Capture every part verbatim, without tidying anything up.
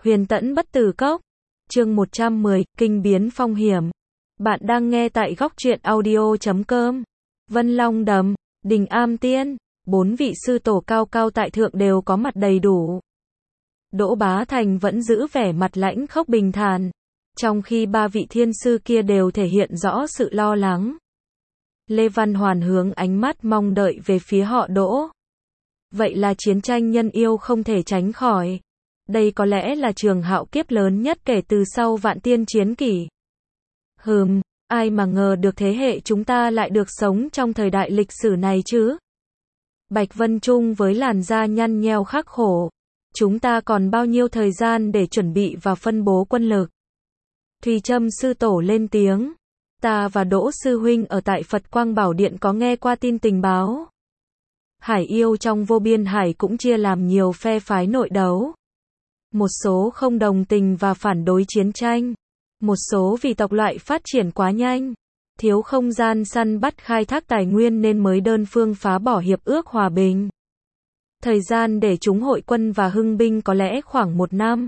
Huyền Tẫn Bất Tử Cốc. Chương một trăm mười, Kinh biến phong hiểm. Bạn đang nghe tại góc truyện audio chấm com. Vân Long Đầm, Đình Am Tiên, bốn vị sư tổ cao cao tại thượng đều có mặt đầy đủ. Đỗ Bá Thành vẫn giữ vẻ mặt lãnh khốc bình thản, trong khi ba vị thiên sư kia đều thể hiện rõ sự lo lắng. Lê Văn Hoàn hướng ánh mắt mong đợi về phía họ Đỗ. Vậy là chiến tranh nhân yêu không thể tránh khỏi. Đây có lẽ là trường hạo kiếp lớn nhất kể từ sau vạn tiên chiến kỷ. Hừm, ai mà ngờ được thế hệ chúng ta lại được sống trong thời đại lịch sử này chứ? Bạch Vân Trung với làn da nhăn nheo khắc khổ. Chúng ta còn bao nhiêu thời gian để chuẩn bị và phân bố quân lực? Thùy Trâm sư tổ lên tiếng. Ta và Đỗ sư huynh ở tại Phật Quang Bảo Điện có nghe qua tin tình báo. Hải yêu trong vô biên hải cũng chia làm nhiều phe phái nội đấu. Một số không đồng tình và phản đối chiến tranh. Một số vì tộc loại phát triển quá nhanh, thiếu không gian săn bắt khai thác tài nguyên nên mới đơn phương phá bỏ hiệp ước hòa bình. Thời gian để chúng hội quân và hưng binh có lẽ khoảng một năm.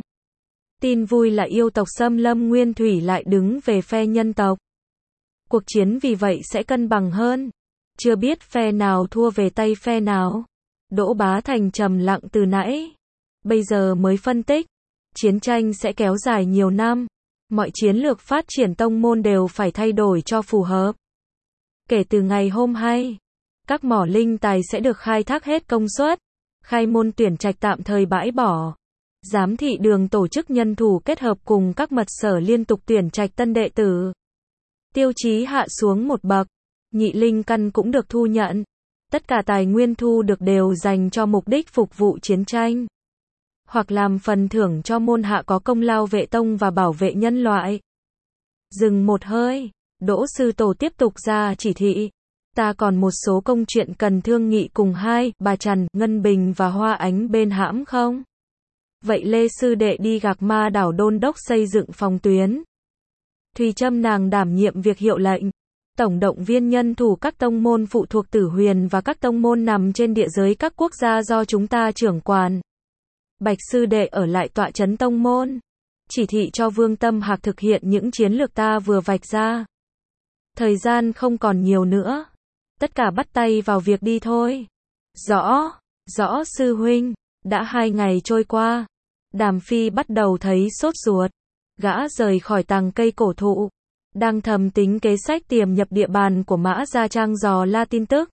Tin vui là yêu tộc Xâm Lâm Nguyên Thủy lại đứng về phe nhân tộc. Cuộc chiến vì vậy sẽ cân bằng hơn. Chưa biết phe nào thua về tay phe nào. Đỗ Bá Thành trầm lặng từ nãy. Bây giờ mới phân tích. Chiến tranh sẽ kéo dài nhiều năm. Mọi chiến lược phát triển tông môn đều phải thay đổi cho phù hợp. Kể từ ngày hôm nay, các mỏ linh tài sẽ được khai thác hết công suất. Khai môn tuyển trạch tạm thời bãi bỏ. Giám thị đường tổ chức nhân thủ kết hợp cùng các mật sở liên tục tuyển trạch tân đệ tử. Tiêu chí hạ xuống một bậc. Nhị linh căn cũng được thu nhận. Tất cả tài nguyên thu được đều dành cho mục đích phục vụ chiến tranh. Hoặc làm phần thưởng cho môn hạ có công lao vệ tông và bảo vệ nhân loại. Dừng một hơi, Đỗ sư tổ tiếp tục ra chỉ thị. Ta còn một số công chuyện cần thương nghị cùng hai, bà Trần, Ngân Bình và Hoa Ánh bên hãm không? Vậy Lê sư đệ đi Gạc Ma đảo đôn đốc xây dựng phòng tuyến. Thùy Trâm nàng đảm nhiệm việc hiệu lệnh. Tổng động viên nhân thủ các tông môn phụ thuộc Tử Huyền và các tông môn nằm trên địa giới các quốc gia do chúng ta trưởng quản. Bạch sư đệ ở lại tọa trấn tông môn. Chỉ thị cho Vương Tâm Hạc thực hiện những chiến lược ta vừa vạch ra. Thời gian không còn nhiều nữa. Tất cả bắt tay vào việc đi thôi. Rõ, rõ sư huynh. Đã hai ngày trôi qua. Đàm Phi bắt đầu thấy sốt ruột. Gã rời khỏi tàng cây cổ thụ. Đang thầm tính kế sách tiềm nhập địa bàn của Mã Gia Trang dò la tin tức.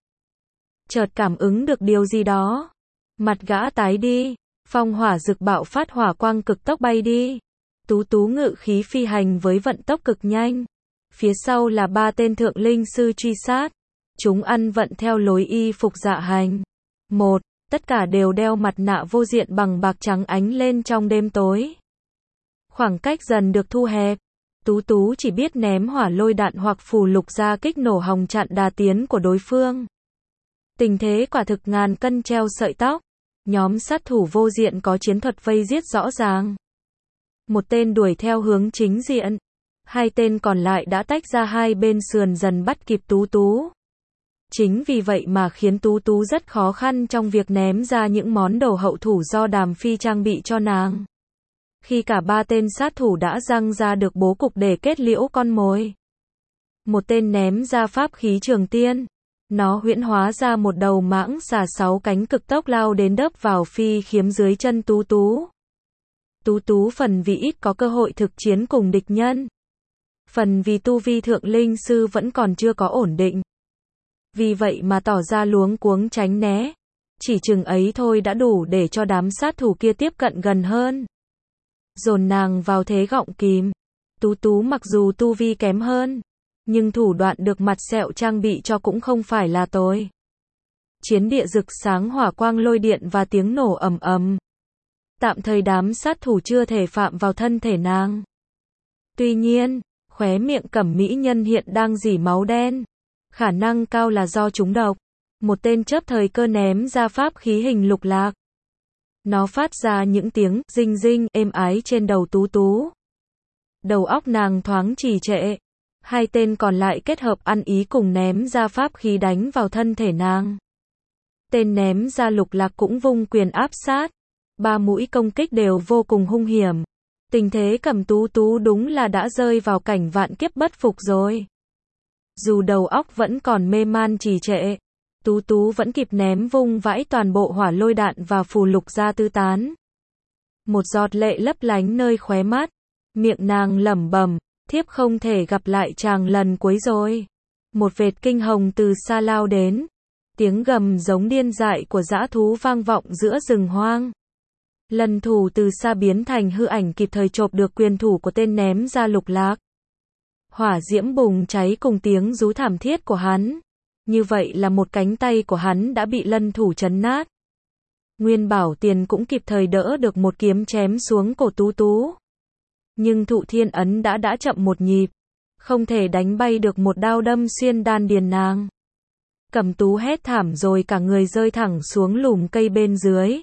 Chợt cảm ứng được điều gì đó. Mặt gã tái đi. Phong hỏa dực bạo phát hỏa quang cực tốc bay đi. Tú Tú ngự khí phi hành với vận tốc cực nhanh. Phía sau là ba tên thượng linh sư truy sát. Chúng ăn vận theo lối y phục dạ hành. Một, tất cả đều đeo mặt nạ vô diện bằng bạc trắng ánh lên trong đêm tối. Khoảng cách dần được thu hẹp. Tú Tú chỉ biết ném hỏa lôi đạn hoặc phù lục ra kích nổ hòng chặn đà tiến của đối phương. Tình thế quả thực ngàn cân treo sợi tóc. Nhóm sát thủ vô diện có chiến thuật vây giết rõ ràng. Một tên đuổi theo hướng chính diện. Hai tên còn lại đã tách ra hai bên sườn dần bắt kịp Tú Tú. Chính vì vậy mà khiến Tú Tú rất khó khăn trong việc ném ra những món đồ hậu thủ do Đàm Phi trang bị cho nàng. Khi cả ba tên sát thủ đã răng ra được bố cục để kết liễu con mồi. Một tên ném ra pháp khí trường tiên. Nó huyễn hóa ra một đầu mãng xà sáu cánh cực tốc lao đến đớp vào phi khiếm dưới chân Tú Tú. Tú Tú phần vì ít có cơ hội thực chiến cùng địch nhân. Phần vì tu vi thượng linh sư vẫn còn chưa có ổn định. Vì vậy mà tỏ ra luống cuống tránh né. Chỉ chừng ấy thôi đã đủ để cho đám sát thủ kia tiếp cận gần hơn. Dồn nàng vào thế gọng kìm. Tú Tú mặc dù tu vi kém hơn. Nhưng thủ đoạn được mặt sẹo trang bị cho cũng không phải là tồi. Chiến địa rực sáng hỏa quang lôi điện và tiếng nổ ầm ầm. Tạm thời đám sát thủ chưa thể phạm vào thân thể nàng. Tuy nhiên, khóe miệng Cẩm mỹ nhân hiện đang rỉ máu đen. Khả năng cao là do trúng độc. Một tên chớp thời cơ ném ra pháp khí hình lục lạc. Nó phát ra những tiếng rinh rinh êm ái trên đầu Tú Tú. Đầu óc nàng thoáng trì trệ. Hai tên còn lại kết hợp ăn ý cùng ném ra pháp khí đánh vào thân thể nàng. Tên ném ra lục lạc cũng vung quyền áp sát. ba mũi công kích đều vô cùng hung hiểm. Tình thế Cẩm Tú Tú đúng là đã rơi vào cảnh vạn kiếp bất phục rồi. Dù đầu óc vẫn còn mê man trì trệ, Tú Tú vẫn kịp ném vung vãi toàn bộ hỏa lôi đạn và phù lục ra tứ tán. Một giọt lệ lấp lánh nơi khóe mắt, miệng nàng lẩm bẩm, thiếp không thể gặp lại chàng lần cuối rồi. Một vệt kinh hồng từ xa lao đến, tiếng gầm giống điên dại của dã thú vang vọng giữa rừng hoang. Lần thủ từ xa biến thành hư ảnh kịp thời chộp được quyền thủ của tên ném ra lục lạc. Hỏa diễm bùng cháy cùng tiếng rú thảm thiết của hắn. Như vậy là một cánh tay của hắn đã bị lân thủ chấn nát. Nguyên Bảo Tiền cũng kịp thời đỡ được một kiếm chém xuống cổ Tú Tú. Nhưng Thụ Thiên Ấn đã đã chậm một nhịp, không thể đánh bay được một đao đâm xuyên đan điền nàng. Cẩm Tú hét thảm rồi cả người rơi thẳng xuống lùm cây bên dưới.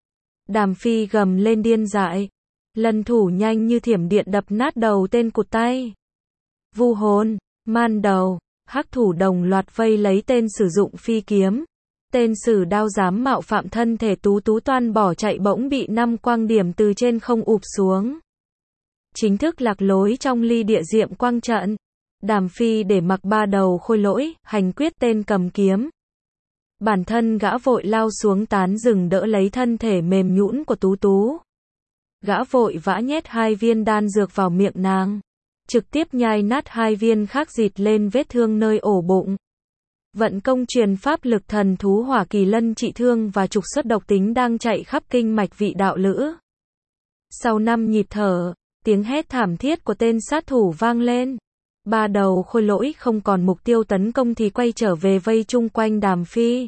Đàm Phi gầm lên điên dại. Lân thủ nhanh như thiểm điện đập nát đầu tên cụt tay. Vu hồn, man đầu, hắc thủ đồng loạt vây lấy tên sử dụng phi kiếm. Tên sử đao dám mạo phạm thân thể Tú Tú toan bỏ chạy bỗng bị năm quang điểm từ trên không ụp xuống. Chính thức lạc lối trong ly địa diệm quang trận. Đàm Phi để mặc ba đầu khôi lỗi, hành quyết tên cầm kiếm. Bản thân gã vội lao xuống tán rừng đỡ lấy thân thể mềm nhũn của Tú Tú. Gã vội vã nhét hai viên đan dược vào miệng nàng, trực tiếp nhai nát hai viên khác dịt lên vết thương nơi ổ bụng. Vận công truyền pháp lực thần thú hỏa kỳ lân trị thương và trục xuất độc tính đang chạy khắp kinh mạch vị đạo lữ. Sau năm nhịp thở, tiếng hét thảm thiết của tên sát thủ vang lên. Ba đầu khôi lỗi không còn mục tiêu tấn công thì quay trở về vây chung quanh Đàm Phi.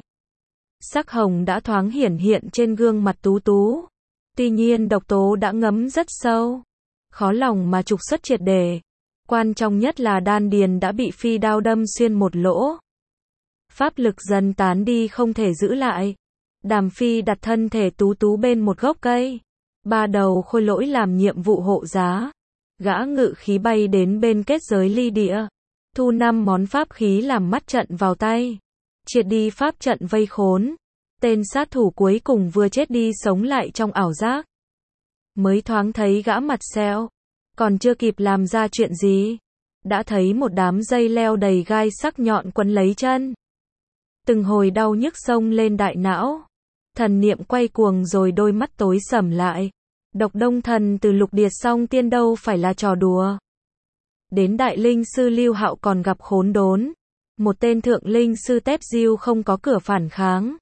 Sắc hồng đã thoáng hiển hiện trên gương mặt Tú Tú. Tuy nhiên độc tố đã ngấm rất sâu, khó lòng mà trục xuất triệt để. Quan trọng nhất là đan điền đã bị phi đao đâm xuyên một lỗ. Pháp lực dần tán đi không thể giữ lại. Đàm Phi đặt thân thể Tú Tú bên một gốc cây. Ba đầu khôi lỗi làm nhiệm vụ hộ giá. Gã ngự khí bay đến bên kết giới ly địa, thu năm món pháp khí làm mắt trận vào tay, triệt đi pháp trận vây khốn. Tên sát thủ cuối cùng vừa chết đi sống lại trong ảo giác. Mới thoáng thấy gã mặt xẹo, còn chưa kịp làm ra chuyện gì, đã thấy một đám dây leo đầy gai sắc nhọn quấn lấy chân. Từng hồi đau nhức xông lên đại não, thần niệm quay cuồng rồi đôi mắt tối sầm lại. Độc Đông Thần từ lục điệt song tiên đâu phải là trò đùa. Đến đại linh sư Lưu Hạo còn gặp khốn đốn. Một tên thượng linh sư Tép Diêu không có cửa phản kháng.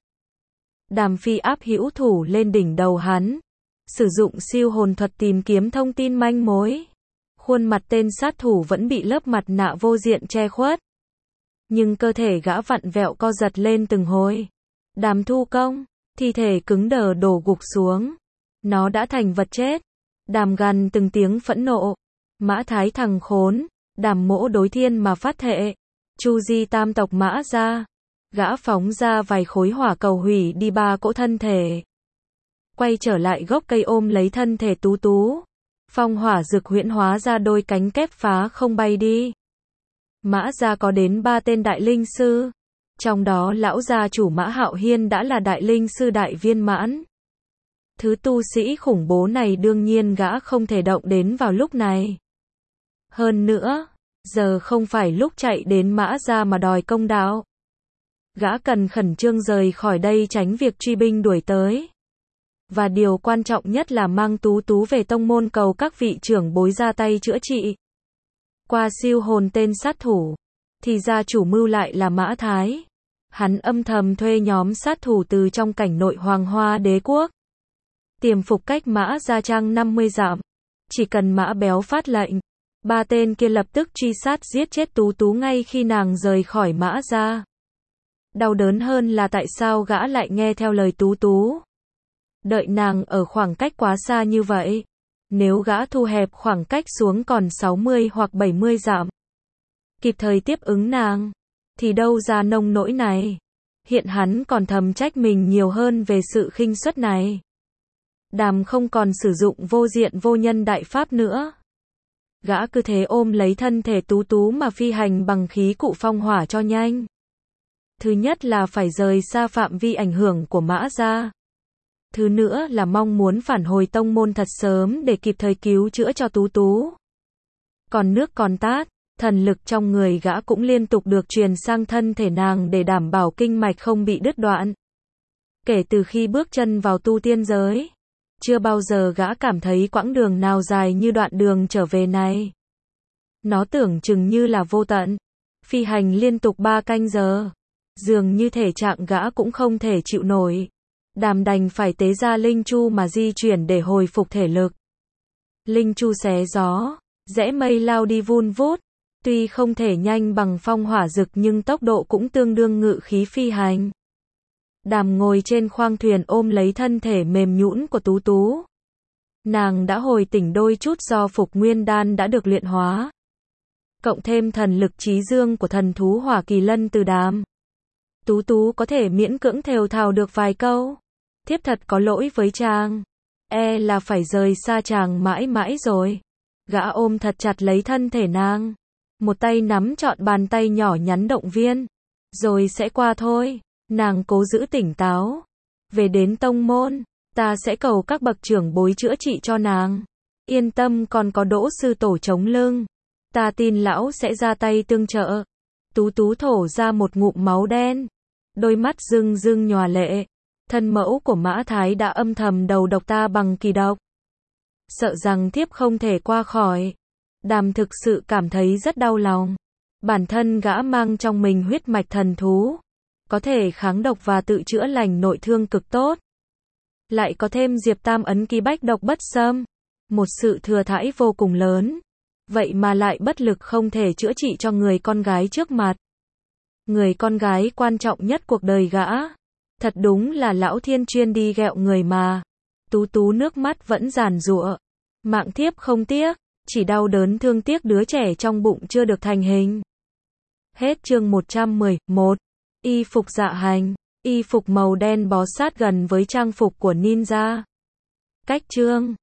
Đàm Phi áp hữu thủ lên đỉnh đầu hắn, sử dụng siêu hồn thuật tìm kiếm thông tin manh mối. Khuôn mặt tên sát thủ vẫn bị lớp mặt nạ vô diện che khuất. Nhưng cơ thể gã vặn vẹo co giật lên từng hồi. Đàm Thu Công, thi thể cứng đờ đổ gục xuống. Nó đã thành vật chết. Đàm gằn từng tiếng phẫn nộ. Mã Thái thằng khốn, Đàm Mỗ đối thiên mà phát thệ. Chu di tam tộc Mã ra. Gã phóng ra vài khối hỏa cầu hủy đi ba cỗ thân thể. Quay trở lại gốc cây ôm lấy thân thể Tú Tú. Phong hỏa dược huyễn hóa ra đôi cánh kép phá không bay đi. Mã gia có đến ba tên đại linh sư. Trong đó lão gia chủ Mã Hạo Hiên đã là đại linh sư đại viên mãn. Thứ tu sĩ khủng bố này đương nhiên gã không thể động đến vào lúc này. Hơn nữa, giờ không phải lúc chạy đến Mã gia mà đòi công đạo. Gã cần khẩn trương rời khỏi đây tránh việc truy binh đuổi tới. Và điều quan trọng nhất là mang Tú Tú về tông môn cầu các vị trưởng bối ra tay chữa trị. Qua siêu hồn tên sát thủ, thì gia chủ mưu lại là Mã Thái. Hắn âm thầm thuê nhóm sát thủ từ trong cảnh nội Hoàng Hoa Đế quốc. Tiềm phục cách Mã Gia Trang năm mươi dặm. Chỉ cần Mã Béo phát lệnh, ba tên kia lập tức truy sát giết chết Tú Tú ngay khi nàng rời khỏi Mã Gia. Đau đớn hơn là tại sao gã lại nghe theo lời Tú Tú. Đợi nàng ở khoảng cách quá xa như vậy. Nếu gã thu hẹp khoảng cách xuống còn sáu mươi hoặc bảy mươi dặm, kịp thời tiếp ứng nàng, thì đâu ra nông nỗi này. Hiện hắn còn thầm trách mình nhiều hơn về sự khinh suất này. Đàm không còn sử dụng vô diện vô nhân đại pháp nữa. Gã cứ thế ôm lấy thân thể Tú Tú mà phi hành bằng khí cụ phong hỏa cho nhanh. Thứ nhất là phải rời xa phạm vi ảnh hưởng của Mã Gia. Thứ nữa là mong muốn phản hồi tông môn thật sớm để kịp thời cứu chữa cho Tú Tú. Còn nước còn tát, thần lực trong người gã cũng liên tục được truyền sang thân thể nàng để đảm bảo kinh mạch không bị đứt đoạn. Kể từ khi bước chân vào tu tiên giới, chưa bao giờ gã cảm thấy quãng đường nào dài như đoạn đường trở về này. Nó tưởng chừng như là vô tận. Phi hành liên tục ba canh giờ. Dường như thể trạng gã cũng không thể chịu nổi. Đàm đành phải tế ra linh chu mà di chuyển để hồi phục thể lực. Linh chu xé gió, rẽ mây lao đi vun vút. Tuy không thể nhanh bằng phong hỏa dực nhưng tốc độ cũng tương đương ngự khí phi hành. Đàm ngồi trên khoang thuyền ôm lấy thân thể mềm nhũn của Tú Tú. Nàng đã hồi tỉnh đôi chút do phục nguyên đan đã được luyện hóa. Cộng thêm thần lực trí dương của thần thú hỏa kỳ lân từ đàm. Tú Tú có thể miễn cưỡng thều thào được vài câu. Thiếp thật có lỗi với chàng. E là phải rời xa chàng mãi mãi rồi. Gã ôm thật chặt lấy thân thể nàng. Một tay nắm trọn bàn tay nhỏ nhắn động viên. Rồi sẽ qua thôi. Nàng cố giữ tỉnh táo. Về đến tông môn, ta sẽ cầu các bậc trưởng bối chữa trị cho nàng. Yên tâm, còn có Đỗ sư tổ chống lưng. Ta tin lão sẽ ra tay tương trợ. Tú Tú thổ ra một ngụm máu đen. Đôi mắt rưng rưng nhòa lệ. Thân mẫu của Mã Thái đã âm thầm đầu độc ta bằng kỳ độc. Sợ rằng thiếp không thể qua khỏi. Đàm thực sự cảm thấy rất đau lòng. Bản thân gã mang trong mình huyết mạch thần thú. Có thể kháng độc và tự chữa lành nội thương cực tốt. Lại có thêm Diệp Tam ấn ký bách độc bất xâm. Một sự thừa thãi vô cùng lớn. Vậy mà lại bất lực không thể chữa trị cho người con gái trước mặt. Người con gái quan trọng nhất cuộc đời gã. Thật đúng là lão thiên chuyên đi ghẹo người mà. Tú Tú nước mắt vẫn giàn giụa. Mạng thiếp không tiếc, chỉ đau đớn thương tiếc đứa trẻ trong bụng chưa được thành hình. Hết chương một trăm mười một. Y phục dạ hành. Y phục màu đen bó sát gần với trang phục của ninja. Cách chương